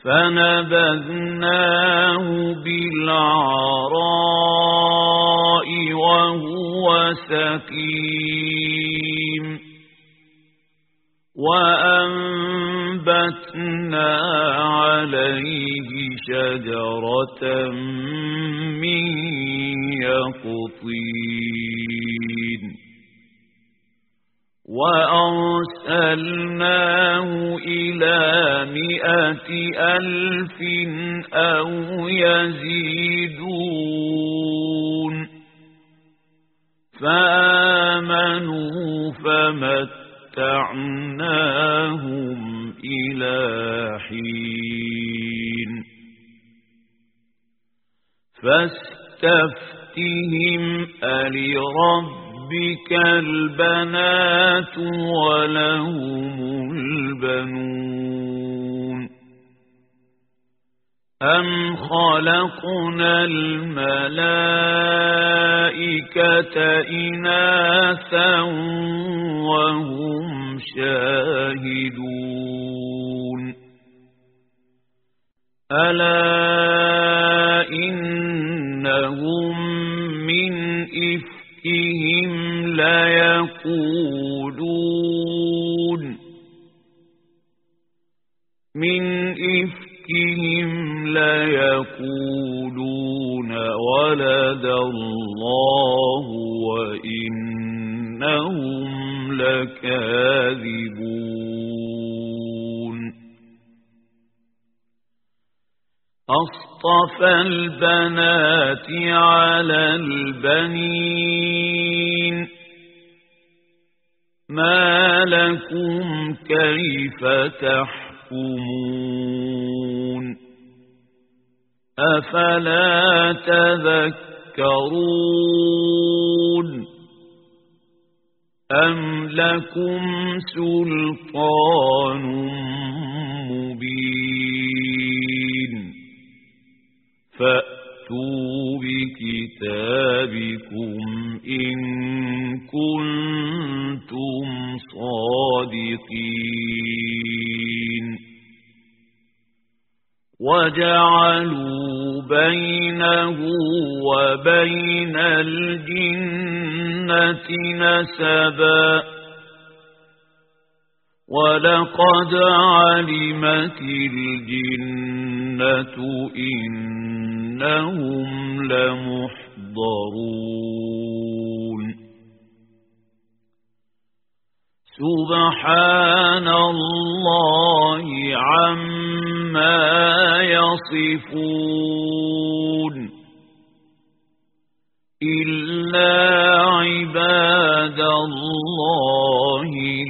فنبذناه بالعراء وهو سقيم وأنبتنا عليه شجرة من يقطين وأرسلناه إلى 100,000 أو يزيدون فآمنوا فمتعناهم إلى حين فاستفتهم ألربك البنات ولهم البنون أم خلقنا الملائكة إناثا وهم شاهدون ألا إنهم من إفكهم ليقولون ولد الله وإنهم لكاذبون أصطفى البنات على البنين ما لكم كيف تحكمون أفلا تذكرون أم لكم سلطان مبين فأتوا بكتابكم إن كنتم صادقين وجعلوا بينه وبين الجنة نسبا ولقد علمت الجنة إنهم لمحضرون سبحان الله عما يصفون إلا عباد الله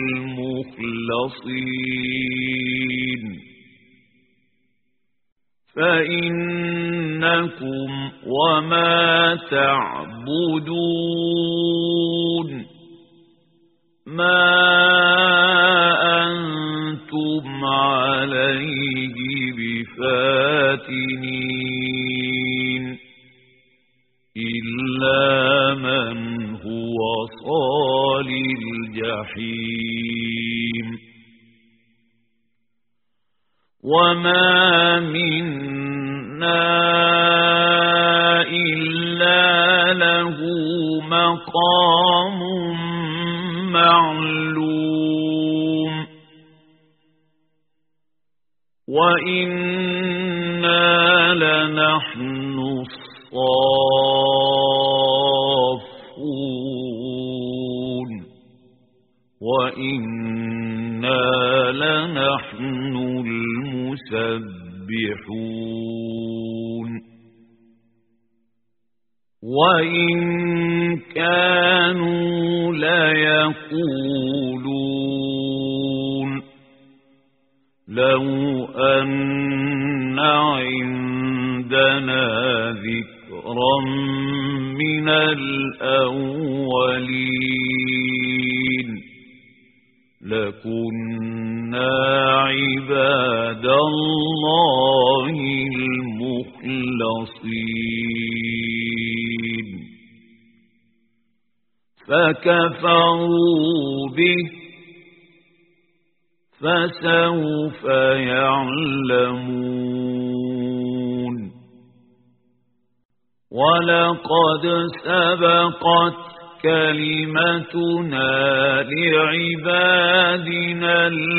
المخلصين فإنكم وما تعبدون ما أنتم عليه بفاتنين إلا من هو صال الجحيم وما منا إلا له مقام معلوم وإنا لنحن الصافون وإنا لنحن المسبحون وإن كانوا ليقولون لو أن عندنا ذكرا من الأولين لكنا عباد الله المخلصين فكفروا به فسوف يعلمون ولقد سبقت كلمتنا لعبادنا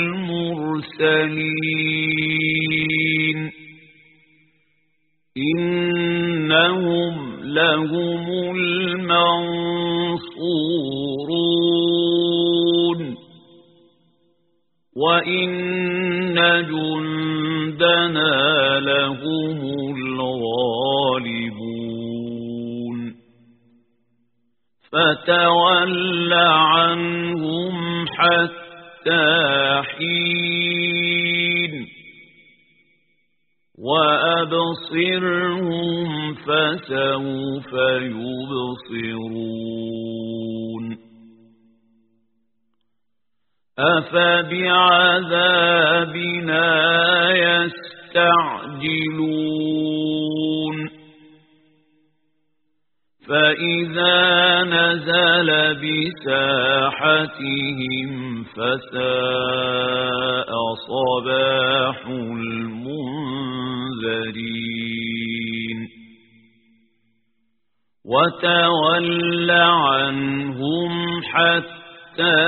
المرسلين إنهم لهم المنصورون وإن جندنا لهم الغالبون فتول عنهم حتى حين وأبصرهم فسوف يبصرون أفبعذابنا يستعجلون فإذا نزل بساحتهم فساء صباح المنذرين وتول عنهم حتى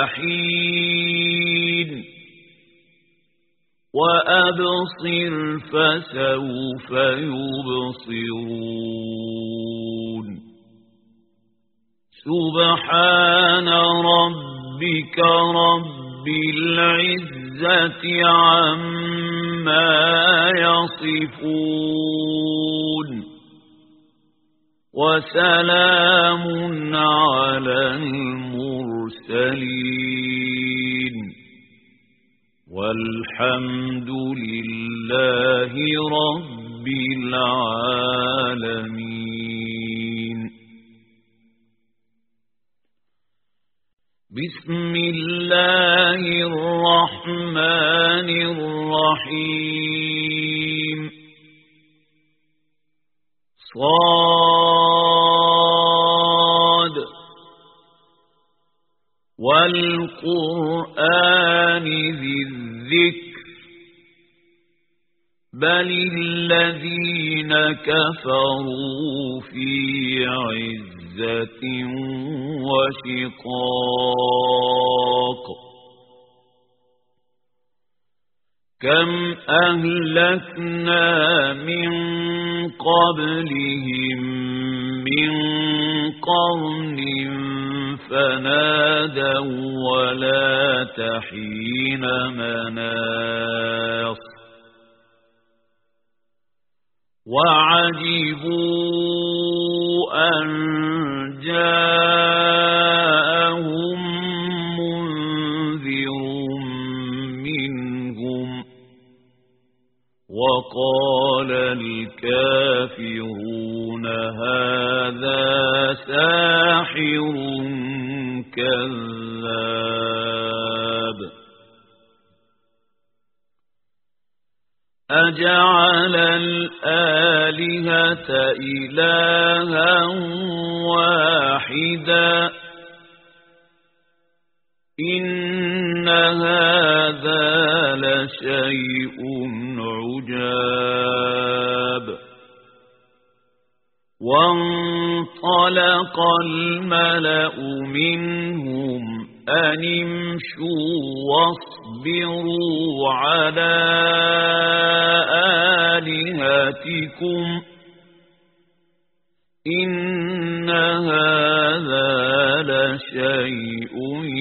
حين وأبصر فسوف يبصرون سبحان ربك رب العزة عما يصفون وسلام على المرسلين والحمد لله رب العالمين بسم الله الرحمن الرحيم صاد والقرآن ذي الذكر بل الذين كفروا في عزة وشقاق كم أهلكنا من قبلهم من قرن فنادوا ولا تحين مناص وعجبوا أن جاءهم منذر منهم وقال الكافرون هذا ساحر كذاب أجعل الآلهة إلها واحدا إن هذا لشيء عجاب وانطلق الملأ منهم أن امشوا واصبروا على آلهتكم إن هذا لشيء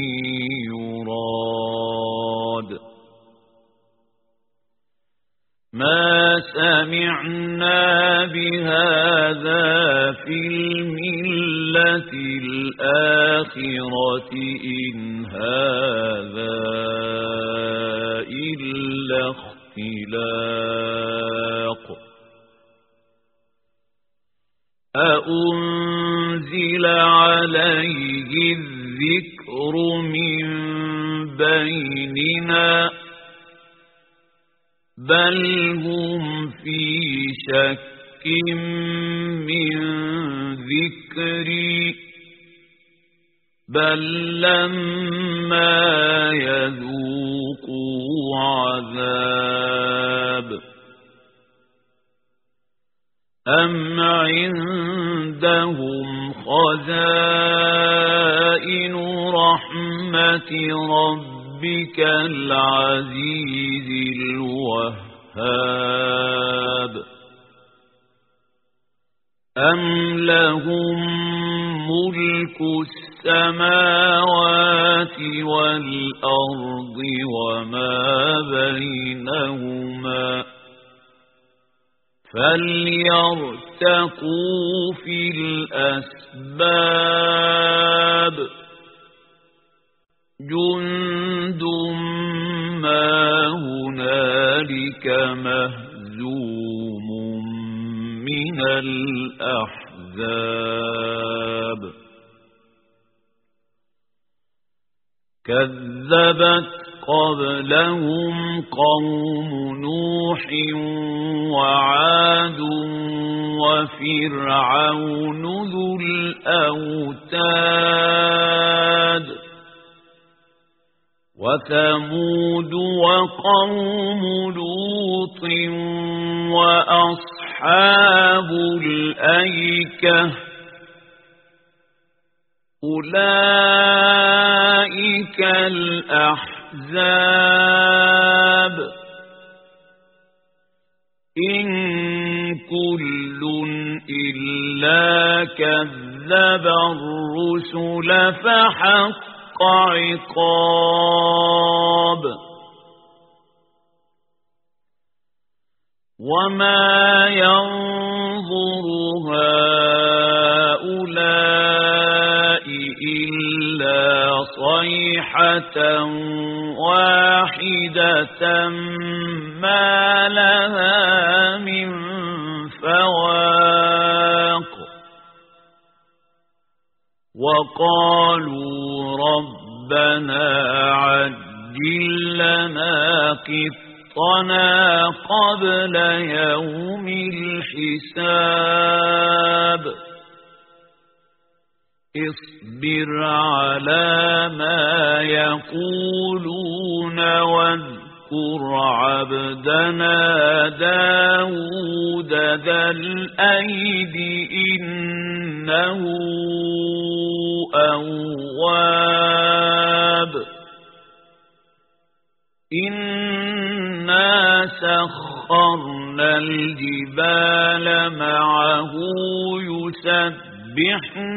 يراد ما سمعنا بهذا في الملة الآخرة إن هذا إلا اختلاق أأنزل عليه الذكر من بيننا بل هم في شك من ذكري بل لما يذوقوا عذاب أم عندهم خزائن رحمة ربك العزيز الوهاب أم لهم ملك السماوات والأرض وما بينهما فليرتقوا في الأسباب جند ما هنالك مهزوم من الأحزاب كذبت قبلهم قوم نوح وعاد وفرعون ذو الأوتاد وثمود وقوم لوط وأصحاب الأيكة أولئك الأحزاب إن كل إلا كذب الرسل فحق عقاب وما ينظر هؤلاء إلا صيحة واحدة ما لها من فواق وقالوا ربنا عجل لنا قطنا قبل يوم الحساب اصبر على ما يقولون واذكر عبدنا داود ذا الأيد إنه أواب إنا سخرنا الجبال معه يسبحن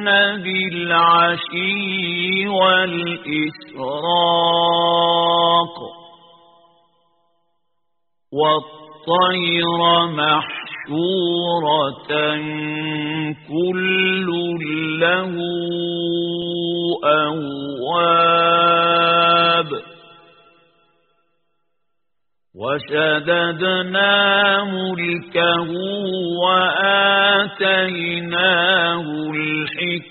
بالعشي والإشراق والطير محشورة كل له أواب وشددنا ملكه وآتيناه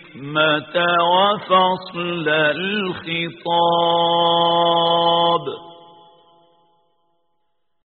الحكمة وفصل الخطاب